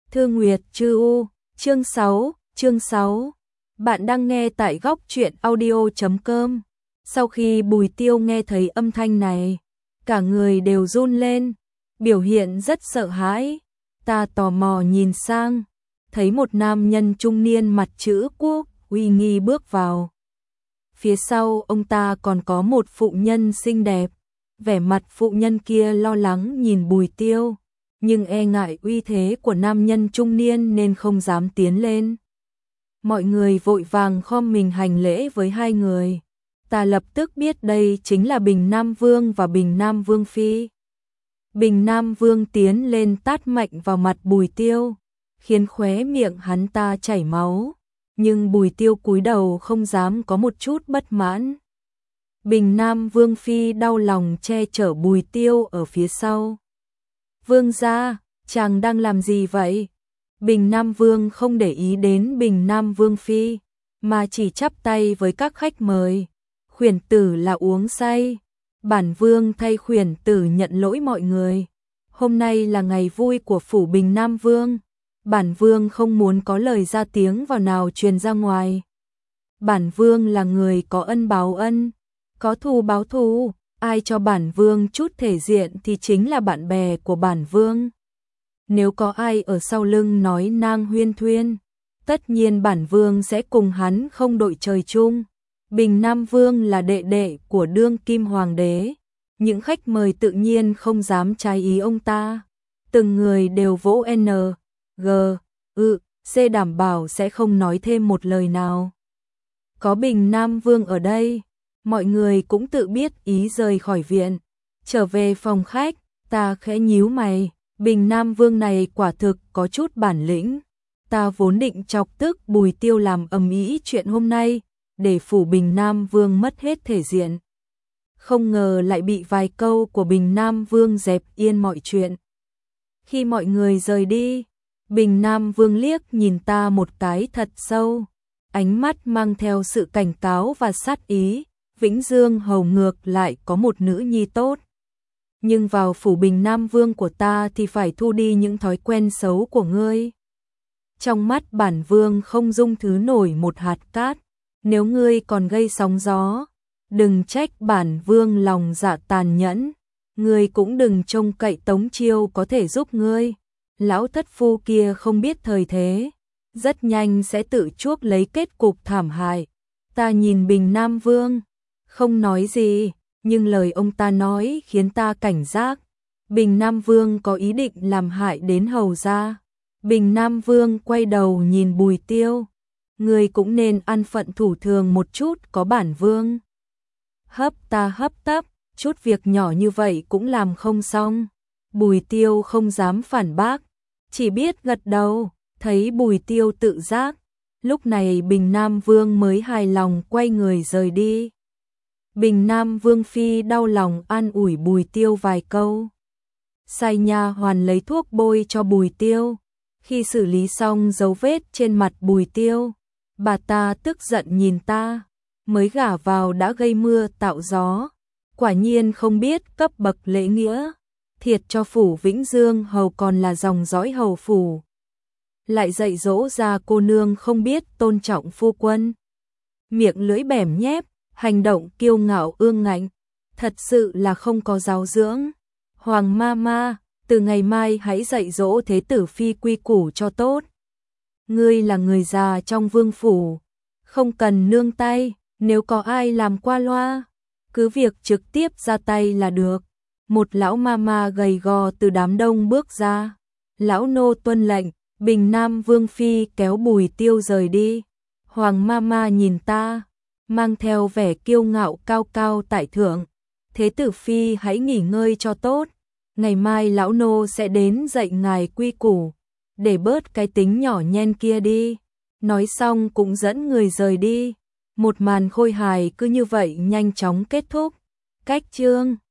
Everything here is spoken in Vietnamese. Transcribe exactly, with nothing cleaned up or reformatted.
Thư Nguyệt Chư U, chương sáu, chương sáu. Bạn đang nghe tại góc truyện audio chấm com. Sau khi Bùi Tiêu nghe thấy âm thanh này, cả người đều run lên, biểu hiện rất sợ hãi. Ta tò mò nhìn sang, thấy một nam nhân trung niên mặt chữ quốc, uy nghi bước vào. Phía sau ông ta còn có một phụ nhân xinh đẹp, vẻ mặt phụ nhân kia lo lắng nhìn Bùi Tiêu, nhưng e ngại uy thế của nam nhân trung niên nên không dám tiến lên. Mọi người vội vàng khom mình hành lễ với hai người. Ta lập tức biết đây chính là Bình Nam Vương và Bình Nam Vương Phi. Bình Nam Vương tiến lên tát mạnh vào mặt Bùi Tiêu, khiến khóe miệng hắn ta chảy máu, nhưng Bùi Tiêu cúi đầu không dám có một chút bất mãn. Bình Nam Vương Phi đau lòng che chở Bùi Tiêu ở phía sau. Vương gia, chàng đang làm gì vậy? Bình Nam Vương không để ý đến Bình Nam Vương Phi, mà chỉ chắp tay với các khách mời. Khuyển tử là uống say. Bản Vương thay khuyển tử nhận lỗi mọi người. Hôm nay là ngày vui của phủ Bình Nam Vương. Bản Vương không muốn có lời ra tiếng vào nào truyền ra ngoài. Bản Vương là người có ân báo ân, có thù báo thù. Ai cho bản Vương chút thể diện thì chính là bạn bè của bản Vương. Nếu có ai ở sau lưng nói nang huyên thuyên, tất nhiên bản Vương sẽ cùng hắn không đội trời chung. Bình Nam Vương là đệ đệ của đương kim hoàng đế, những khách mời tự nhiên không dám trái ý ông ta. Từng người đều vỗ N, G, ư, C đảm bảo sẽ không nói thêm một lời nào. Có Bình Nam Vương ở đây, mọi người cũng tự biết ý rời khỏi viện. Trở về phòng khách, ta khẽ nhíu mày, Bình Nam Vương này quả thực có chút bản lĩnh. Ta vốn định chọc tức Bùi Tiêu làm ầm ĩ chuyện hôm nay, để phủ Bình Nam Vương mất hết thể diện. Không ngờ lại bị vài câu của Bình Nam Vương dẹp yên mọi chuyện. Khi mọi người rời đi, Bình Nam Vương liếc nhìn ta một cái thật sâu, ánh mắt mang theo sự cảnh cáo và sát ý. Vĩnh Dương hầu ngược lại có một nữ nhi tốt, nhưng vào phủ Bình Nam Vương của ta thì phải thu đi những thói quen xấu của ngươi. Trong mắt bản Vương không dung thứ nổi một hạt cát, nếu ngươi còn gây sóng gió, đừng trách bản Vương lòng dạ tàn nhẫn. Ngươi cũng đừng trông cậy Tống Chiêu có thể giúp ngươi, lão thất phu kia không biết thời thế, rất nhanh sẽ tự chuốc lấy kết cục thảm hại. Ta nhìn Bình Nam Vương, không nói gì, nhưng lời ông ta nói khiến ta cảnh giác. Bình Nam Vương có ý định làm hại đến hầu gia. Bình Nam Vương quay đầu nhìn Bùi Tiêu, người cũng nên ăn phận thủ thường một chút có bản Vương. Hấp ta hấp tấp, chút việc nhỏ như vậy cũng làm không xong. Bùi Tiêu không dám phản bác, chỉ biết gật đầu. Thấy Bùi Tiêu tự giác, lúc này Bình Nam Vương mới hài lòng quay người rời đi. Bình Nam Vương Phi đau lòng an ủi Bùi Tiêu vài câu. Sai nha hoàn lấy thuốc bôi cho Bùi Tiêu. Khi xử lý xong dấu vết trên mặt Bùi Tiêu, bà ta tức giận nhìn ta, mới gả vào đã gây mưa tạo gió. Quả nhiên không biết cấp bậc lễ nghĩa, thiệt cho phủ Vĩnh Dương hầu còn là dòng dõi hầu phủ. Lại dạy dỗ ra cô nương không biết tôn trọng phu quân. Miệng lưỡi bẻm nhép, hành động kiêu ngạo ương ngạnh, thật sự là không có giáo dưỡng. Hoàng Mama, từ ngày mai hãy dạy dỗ thế tử phi quy củ cho tốt. Ngươi là người già trong vương phủ, không cần nương tay, nếu có ai làm qua loa, cứ việc trực tiếp ra tay là được. Một lão mama gầy gò từ đám đông bước ra, lão nô tuân lệnh. Bình Nam Vương Phi kéo Bùi Tiêu rời đi. Hoàng Mama nhìn ta, mang theo vẻ kiêu ngạo cao cao tại thượng. Thế tử Phi hãy nghỉ ngơi cho tốt. Ngày mai lão nô sẽ đến dạy ngài quy củ, để bớt cái tính nhỏ nhen kia đi. Nói xong cũng dẫn người rời đi. Một màn khôi hài cứ như vậy nhanh chóng kết thúc. Cách chương